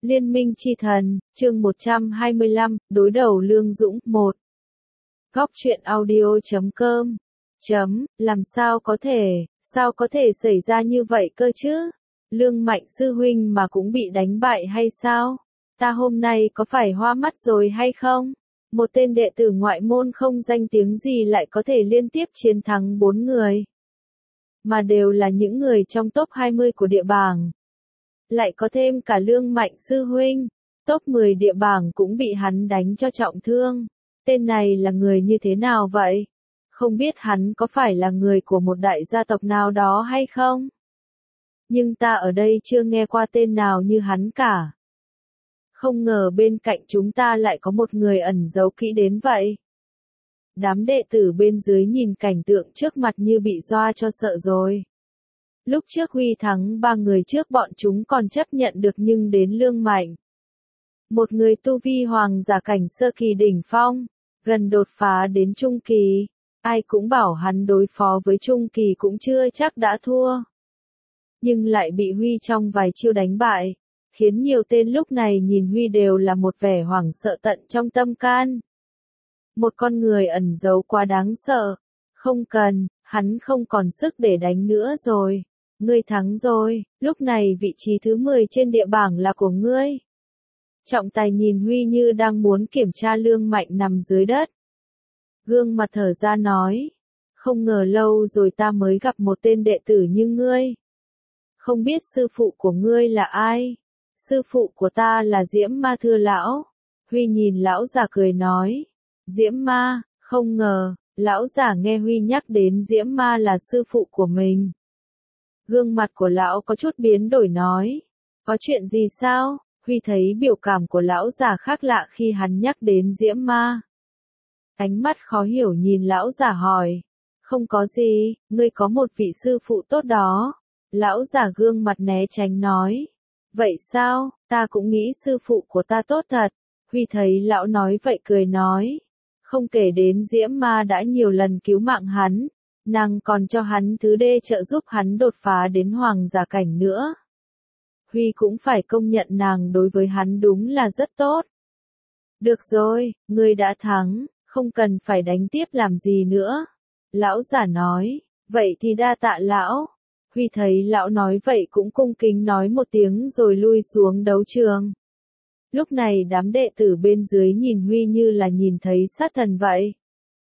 Liên minh chi thần, chương 125, đối đầu Lương Dũng, 1. Góc truyện audio.com. Làm sao có thể xảy ra như vậy cơ chứ? Lương Mạnh sư huynh mà cũng bị đánh bại hay sao? Ta hôm nay có phải hoa mắt rồi hay không? Một tên đệ tử ngoại môn không danh tiếng gì lại có thể liên tiếp chiến thắng 4 người. Mà đều là những người trong top 20 của địa bảng. Lại có thêm cả Lương Mạnh sư huynh, top 10 địa bảng cũng bị hắn đánh cho trọng thương. Tên này là người như thế nào vậy? Không biết hắn có phải là người của một đại gia tộc nào đó hay không? Nhưng ta ở đây chưa nghe qua tên nào như hắn cả. Không ngờ bên cạnh chúng ta lại có một người ẩn giấu kỹ đến vậy. Đám đệ tử bên dưới nhìn cảnh tượng trước mặt như bị dọa cho sợ rồi. Lúc trước Huy thắng 3 người trước bọn chúng còn chấp nhận được, nhưng đến Lương Mạnh. Một người tu vi hoàng giả cảnh sơ kỳ đỉnh phong, gần đột phá đến trung kỳ. Ai cũng bảo hắn đối phó với trung kỳ cũng chưa chắc đã thua. Nhưng lại bị Huy trong vài chiêu đánh bại, khiến nhiều tên lúc này nhìn Huy đều là một vẻ hoảng sợ tận trong tâm can. Một con người ẩn giấu quá đáng sợ. Không cần, hắn không còn sức để đánh nữa rồi. Ngươi thắng rồi, lúc này vị trí thứ 10 trên địa bảng là của ngươi. Trọng tài nhìn Huy như đang muốn kiểm tra Lương Mạnh nằm dưới đất. Gương mặt thở ra nói, không ngờ lâu rồi ta mới gặp một tên đệ tử như ngươi. Không biết sư phụ của ngươi là ai? Sư phụ của ta là Diễm Ma thưa lão. Huy nhìn lão già cười nói, Diễm Ma, không ngờ, lão già nghe Huy nhắc đến Diễm Ma là sư phụ của mình. Gương mặt của lão có chút biến đổi nói, có chuyện gì sao? Huy thấy biểu cảm của lão già khác lạ khi hắn nhắc đến Diễm Ma. Ánh mắt khó hiểu nhìn lão già hỏi, không có gì, ngươi có một vị sư phụ tốt đó. Lão già gương mặt né tránh nói, vậy sao, ta cũng nghĩ sư phụ của ta tốt thật. Huy thấy lão nói vậy cười nói, không kể đến Diễm Ma đã nhiều lần cứu mạng hắn, nàng còn cho hắn thứ đê trợ giúp hắn đột phá đến hoàng giả cảnh nữa. Huy cũng phải công nhận nàng đối với hắn đúng là rất tốt. Được rồi, ngươi đã thắng, không cần phải đánh tiếp làm gì nữa. Lão giả nói, vậy thì đa tạ lão. Huy thấy lão nói vậy cũng cung kính nói một tiếng rồi lui xuống đấu trường. Lúc này đám đệ tử bên dưới nhìn Huy như là nhìn thấy sát thần vậy.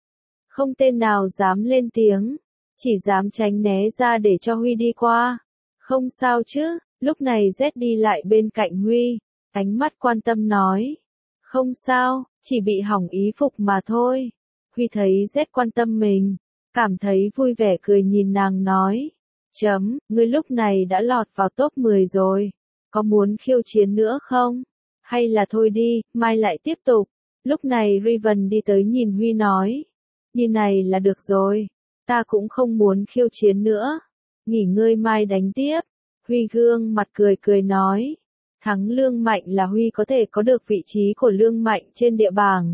Không tên nào dám lên tiếng, chỉ dám tránh né ra để cho Huy đi qua. Không sao chứ, lúc này Z đi lại bên cạnh Huy, ánh mắt quan tâm nói. Không sao, chỉ bị hỏng y phục mà thôi. Huy thấy Z quan tâm mình, cảm thấy vui vẻ cười nhìn nàng nói. Ngươi lúc này đã lọt vào top 10 rồi, có muốn khiêu chiến nữa không? Hay là thôi đi, mai lại tiếp tục. Lúc này Riven đi tới nhìn Huy nói. Như này là được rồi, ta cũng không muốn khiêu chiến nữa. Nghỉ ngơi mai đánh tiếp. Huy gương mặt cười nói. Thắng Lương Mạnh là Huy có thể có được vị trí của Lương Mạnh trên địa bảng.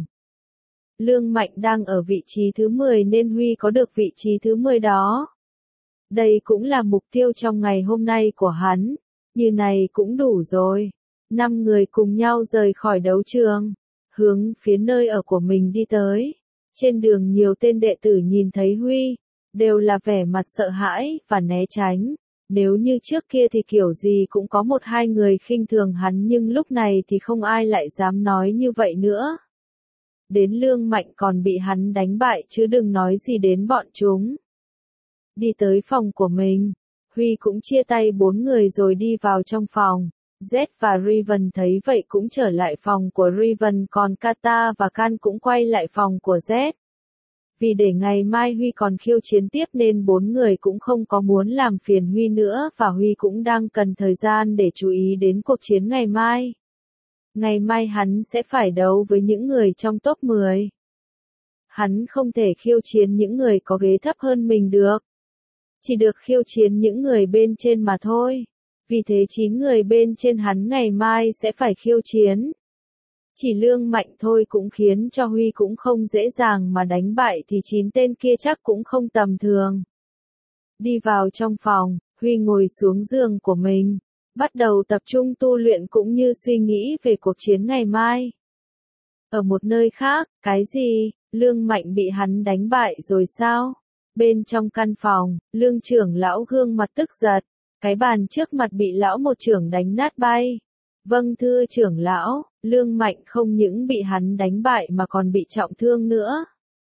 Lương Mạnh đang ở vị trí thứ 10 nên Huy có được vị trí thứ 10 đó. Đây cũng là mục tiêu trong ngày hôm nay của hắn. Như này cũng đủ rồi. 5 người cùng nhau rời khỏi đấu trường, hướng phía nơi ở của mình đi tới. Trên đường nhiều tên đệ tử nhìn thấy Huy, đều là vẻ mặt sợ hãi và né tránh. Nếu như trước kia thì kiểu gì cũng có 1-2 người khinh thường hắn, nhưng lúc này thì không ai lại dám nói như vậy nữa. Đến Lương Mạnh còn bị hắn đánh bại chứ đừng nói gì đến bọn chúng. Đi tới phòng của mình, Huy cũng chia tay 4 người rồi đi vào trong phòng. Z và Riven thấy vậy cũng trở lại phòng của Riven, còn Kata và Kan cũng quay lại phòng của Z. Vì để ngày mai Huy còn khiêu chiến tiếp nên 4 người cũng không có muốn làm phiền Huy nữa, và Huy cũng đang cần thời gian để chú ý đến cuộc chiến ngày mai. Ngày mai hắn sẽ phải đấu với những người trong top 10. Hắn không thể khiêu chiến những người có ghế thấp hơn mình được. Chỉ được khiêu chiến những người bên trên mà thôi. Vì thế 9 người bên trên hắn ngày mai sẽ phải khiêu chiến. Chỉ Lương Mạnh thôi cũng khiến cho Huy cũng không dễ dàng mà đánh bại thì 9 tên kia chắc cũng không tầm thường. Đi vào trong phòng, Huy ngồi xuống giường của mình. bắt đầu tập trung tu luyện cũng như suy nghĩ về cuộc chiến ngày mai. Ở một nơi khác, cái gì, Lương Mạnh bị hắn đánh bại rồi sao? Bên trong căn phòng, Lương trưởng lão gương mặt tức giận, cái bàn trước mặt bị lão một chưởng đánh nát bay. Vâng thưa trưởng lão, Lương Mạnh không những bị hắn đánh bại mà còn bị trọng thương nữa.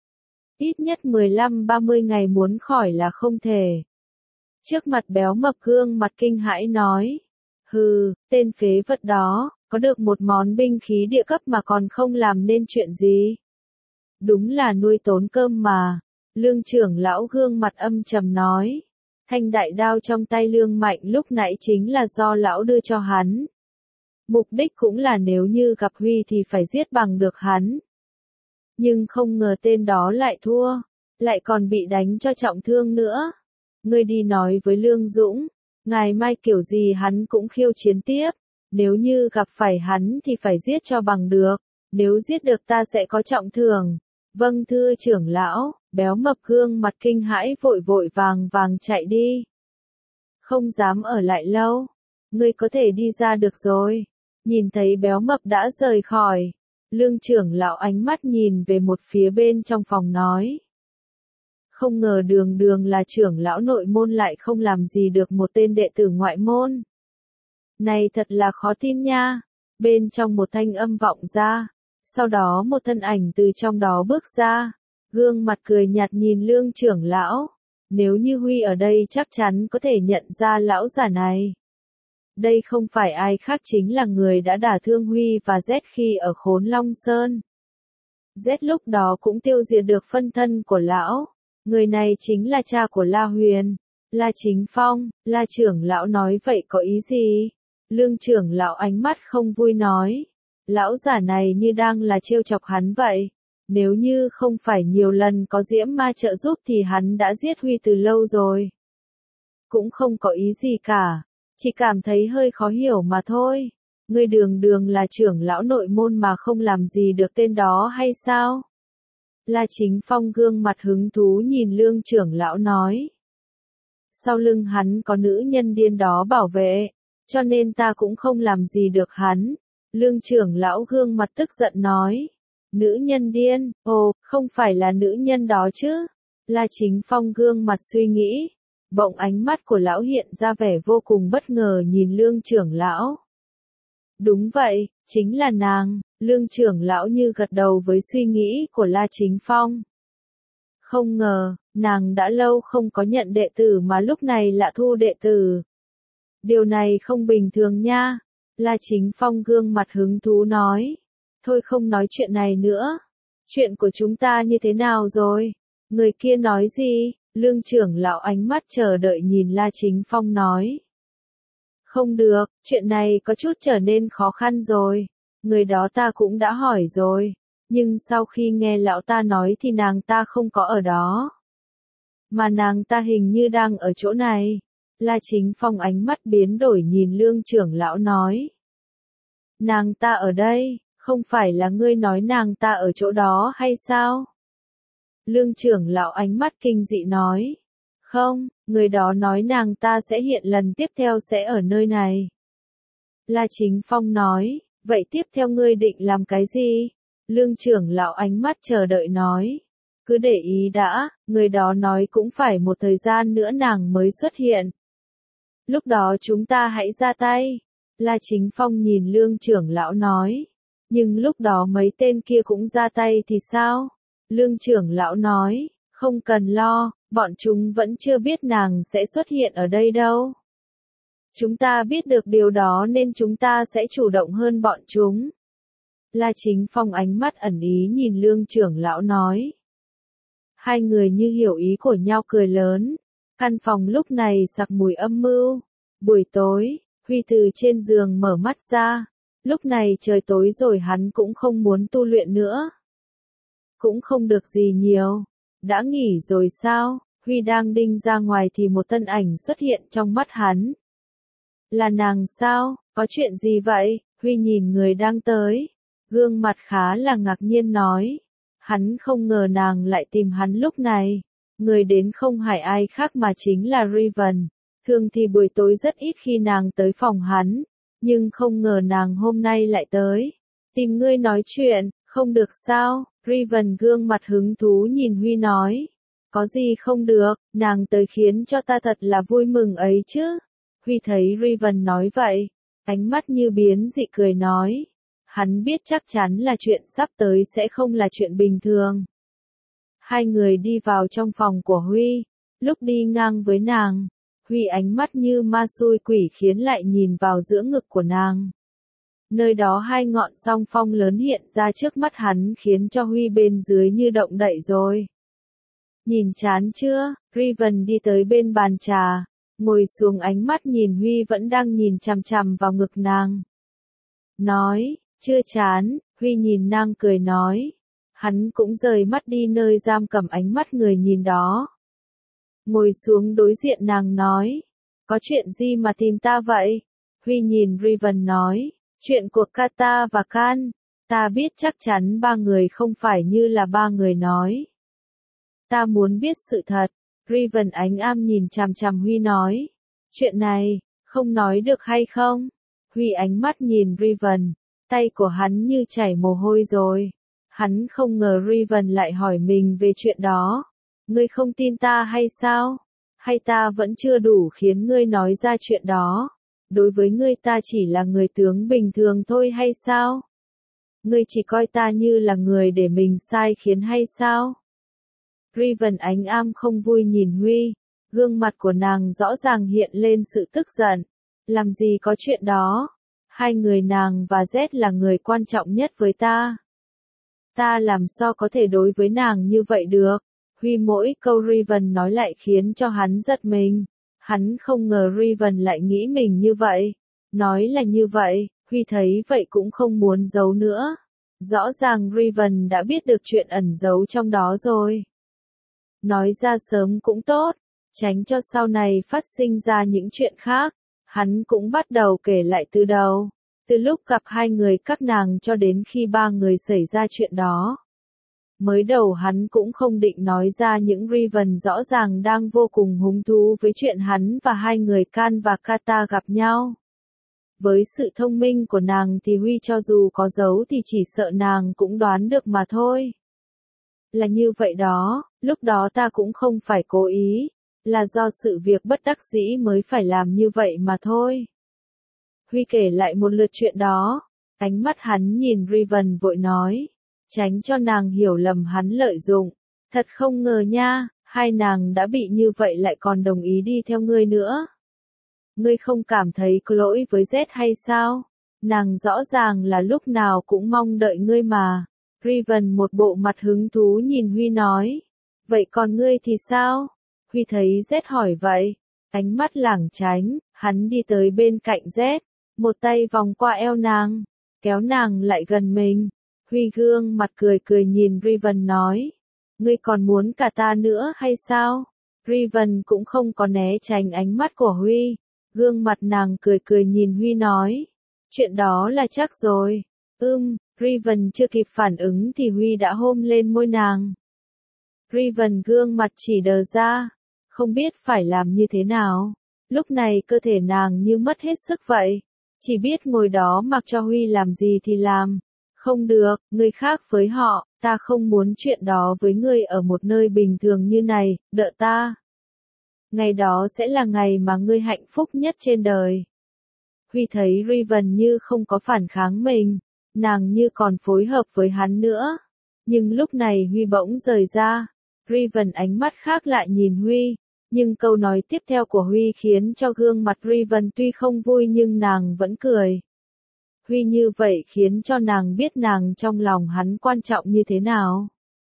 Ít nhất 15-30 ngày muốn khỏi là không thể. Trước mặt béo mập gương mặt kinh hãi nói. Hừ, tên phế vật đó, có được một món binh khí địa cấp mà còn không làm nên chuyện gì. Đúng là nuôi tốn cơm mà. Lương trưởng lão gương mặt âm trầm nói. Thanh đại đao trong tay Lương Mạnh lúc nãy chính là do lão đưa cho hắn. Mục đích cũng là nếu như gặp Huy thì phải giết bằng được hắn. Nhưng không ngờ tên đó lại thua, lại còn bị đánh cho trọng thương nữa. Ngươi đi nói với Lương Dũng, ngày mai kiểu gì hắn cũng khiêu chiến tiếp. Nếu như gặp phải hắn thì phải giết cho bằng được, nếu giết được ta sẽ có trọng thưởng. Vâng thưa trưởng lão, béo mập gương mặt kinh hãi vội vội vàng vàng chạy đi. Không dám ở lại lâu, ngươi có thể đi ra được rồi. Nhìn thấy béo mập đã rời khỏi, Lương trưởng lão ánh mắt nhìn về một phía bên trong phòng nói. Không ngờ đường đường là trưởng lão nội môn lại không làm gì được một tên đệ tử ngoại môn. Này thật là khó tin nha. Bên trong một thanh âm vọng ra, sau đó một thân ảnh từ trong đó bước ra, gương mặt cười nhạt nhìn Lương trưởng lão. Nếu như Huy ở đây chắc chắn có thể nhận ra lão già này. Đây không phải ai khác chính là người đã đả thương Huy và Z khi ở Khốn Long Sơn. Z lúc đó cũng tiêu diệt được phân thân của lão. Người này chính là cha của La Huyền, La Chính Phong. La trưởng lão nói vậy có ý gì? Lương trưởng lão ánh mắt không vui nói. Lão giả này như đang là trêu chọc hắn vậy. Nếu như không phải nhiều lần có diễm ma trợ giúp thì hắn đã giết Huy từ lâu rồi. Cũng không có ý gì cả. Chỉ cảm thấy hơi khó hiểu mà thôi. Ngươi đường đường là trưởng lão nội môn mà không làm gì được tên đó hay sao? La Chính Phong gương mặt hứng thú nhìn Lương trưởng lão nói. Sau lưng hắn có nữ nhân điên đó bảo vệ, cho nên ta cũng không làm gì được hắn. Lương trưởng lão gương mặt tức giận nói. Nữ nhân điên, ồ, không phải là nữ nhân đó chứ? La Chính Phong gương mặt suy nghĩ. Bỗng ánh mắt của lão hiện ra vẻ vô cùng bất ngờ nhìn Lương trưởng lão. Đúng vậy, chính là nàng. Lương trưởng lão như gật đầu với suy nghĩ của La Chính Phong. Không ngờ, nàng đã lâu không có nhận đệ tử mà lúc này lại thu đệ tử. Điều này không bình thường nha. La Chính Phong gương mặt hứng thú nói. Thôi không nói chuyện này nữa. Chuyện của chúng ta như thế nào rồi? Người kia nói gì? Lương trưởng lão ánh mắt chờ đợi nhìn La Chính Phong nói. Không được, chuyện này có chút trở nên khó khăn rồi. Người đó ta cũng đã hỏi rồi. Nhưng sau khi nghe lão ta nói thì nàng ta không có ở đó. Mà nàng ta hình như đang ở chỗ này. La Chính Phong ánh mắt biến đổi nhìn Lương trưởng lão nói. Nàng ta ở đây, không phải là ngươi nói nàng ta ở chỗ đó hay sao? Lương trưởng lão ánh mắt kinh dị nói. Không, người đó nói nàng ta sẽ hiện lần tiếp theo sẽ ở nơi này. La Chính Phong nói, vậy tiếp theo ngươi định làm cái gì? Lương trưởng lão ánh mắt chờ đợi nói. Cứ để ý đã, người đó nói cũng phải một thời gian nữa nàng mới xuất hiện. Lúc đó chúng ta hãy ra tay. La Chính Phong nhìn Lương trưởng lão nói. Nhưng lúc đó mấy tên kia cũng ra tay thì sao? Lương trưởng lão nói, không cần lo, bọn chúng vẫn chưa biết nàng sẽ xuất hiện ở đây đâu. Chúng ta biết được điều đó nên chúng ta sẽ chủ động hơn bọn chúng. La Chính Phong ánh mắt ẩn ý nhìn Lương trưởng lão nói. Hai người như hiểu ý của nhau cười lớn. Căn phòng lúc này sặc mùi âm mưu. Buổi tối, Huy từ trên giường mở mắt ra. Lúc này trời tối rồi hắn cũng không muốn tu luyện nữa. Cũng không được gì nhiều. Đã nghỉ rồi sao? Huy đang đinh ra ngoài thì một thân ảnh xuất hiện trong mắt hắn. Là nàng sao? Có chuyện gì vậy? Huy nhìn người đang tới. Gương mặt khá là ngạc nhiên nói. Hắn không ngờ nàng lại tìm hắn lúc này. Người đến không phải ai khác mà chính là Riven. Thường thì buổi tối rất ít khi nàng tới phòng hắn, nhưng không ngờ nàng hôm nay lại tới. Tìm ngươi nói chuyện, không được sao? Riven gương mặt hứng thú nhìn Huy nói. Có gì không được, nàng tới khiến cho ta thật là vui mừng ấy chứ. Huy thấy Riven nói vậy, ánh mắt như biến dị cười nói. Hắn biết chắc chắn là chuyện sắp tới sẽ không là chuyện bình thường. Hai người đi vào trong phòng của Huy, lúc đi ngang với nàng, Huy ánh mắt như ma xui quỷ khiến lại nhìn vào giữa ngực của nàng. Nơi đó hai ngọn song phong lớn hiện ra trước mắt hắn khiến cho Huy bên dưới như động đậy rồi. Nhìn chán chưa? Riven đi tới bên bàn trà, ngồi xuống ánh mắt nhìn Huy vẫn đang nhìn chằm chằm vào ngực nàng. Nói, chưa chán, Huy nhìn nàng cười nói. Hắn cũng rời mắt đi nơi giam cầm ánh mắt người nhìn đó. Ngồi xuống đối diện nàng nói, có chuyện gì mà tìm ta vậy? Huy nhìn Riven nói, chuyện của Kata và Kan, ta biết chắc chắn ba người không phải như là ba người nói. Ta muốn biết sự thật. Riven ánh am nhìn chằm chằm Huy nói, chuyện này, không nói được hay không? Huy ánh mắt nhìn Riven, tay của hắn như chảy mồ hôi rồi. Hắn không ngờ Riven lại hỏi mình về chuyện đó. Ngươi không tin ta hay sao? Hay ta vẫn chưa đủ khiến ngươi nói ra chuyện đó? Đối với ngươi ta chỉ là người tướng bình thường thôi hay sao? Ngươi chỉ coi ta như là người để mình sai khiến hay sao? Riven ánh am không vui nhìn Huy, gương mặt của nàng rõ ràng hiện lên sự tức giận. Làm gì có chuyện đó? Hai người nàng và Z là người quan trọng nhất với ta. Ta làm sao có thể đối với nàng như vậy được? Huy mỗi câu Riven nói lại khiến cho hắn giật mình. Hắn không ngờ Riven lại nghĩ mình như vậy. Nói là như vậy, Huy thấy vậy cũng không muốn giấu nữa. Rõ ràng Riven đã biết được chuyện ẩn giấu trong đó rồi. Nói ra sớm cũng tốt, tránh cho sau này phát sinh ra những chuyện khác. Hắn cũng bắt đầu kể lại từ đầu. Từ lúc gặp hai người các nàng cho đến khi ba người xảy ra chuyện đó. Mới đầu hắn cũng không định nói ra những Riven rõ ràng đang vô cùng hứng thú với chuyện hắn và hai người Kan và Kata gặp nhau. Với sự thông minh của nàng thì Huy cho dù có giấu thì chỉ sợ nàng cũng đoán được mà thôi. Là như vậy đó, lúc đó ta cũng không phải cố ý, là do sự việc bất đắc dĩ mới phải làm như vậy mà thôi. Huy kể lại một lượt chuyện đó, ánh mắt hắn nhìn Riven vội nói, tránh cho nàng hiểu lầm hắn lợi dụng. Thật không ngờ nha, hai nàng đã bị như vậy lại còn đồng ý đi theo ngươi nữa. Ngươi không cảm thấy có lỗi với Z hay sao? Nàng rõ ràng là lúc nào cũng mong đợi ngươi mà. Riven một bộ mặt hứng thú nhìn Huy nói. Vậy còn ngươi thì sao? Huy thấy Z hỏi vậy. Ánh mắt lảng tránh, hắn đi tới bên cạnh Z. Một tay vòng qua eo nàng. Kéo nàng lại gần mình. Huy gương mặt cười cười nhìn Riven nói. Ngươi còn muốn cả ta nữa hay sao? Riven cũng không có né tránh ánh mắt của Huy. Gương mặt nàng cười cười nhìn Huy nói. Chuyện đó là chắc rồi. Riven chưa kịp phản ứng thì Huy đã hôn lên môi nàng. Riven gương mặt chỉ đờ ra. Không biết phải làm như thế nào. Lúc này cơ thể nàng như mất hết sức vậy. Chỉ biết ngồi đó mặc cho Huy làm gì thì làm. Không được, ngươi khác với họ, ta không muốn chuyện đó với ngươi ở một nơi bình thường như này, đợi ta. Ngày đó sẽ là ngày mà ngươi hạnh phúc nhất trên đời. Huy thấy Riven như không có phản kháng mình, nàng như còn phối hợp với hắn nữa. Nhưng lúc này Huy bỗng rời ra, Riven ánh mắt khác lại nhìn Huy. Nhưng câu nói tiếp theo của Huy khiến cho gương mặt Riven tuy không vui nhưng nàng vẫn cười. Huy như vậy khiến cho nàng biết nàng trong lòng hắn quan trọng như thế nào.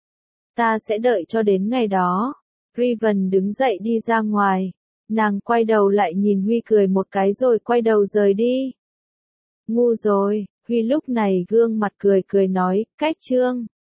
Ta sẽ đợi cho đến ngày đó. Riven đứng dậy đi ra ngoài. Nàng quay đầu lại nhìn Huy cười một cái rồi quay đầu rời đi. Ngu rồi, Huy lúc này gương mặt cười cười nói, cách chương.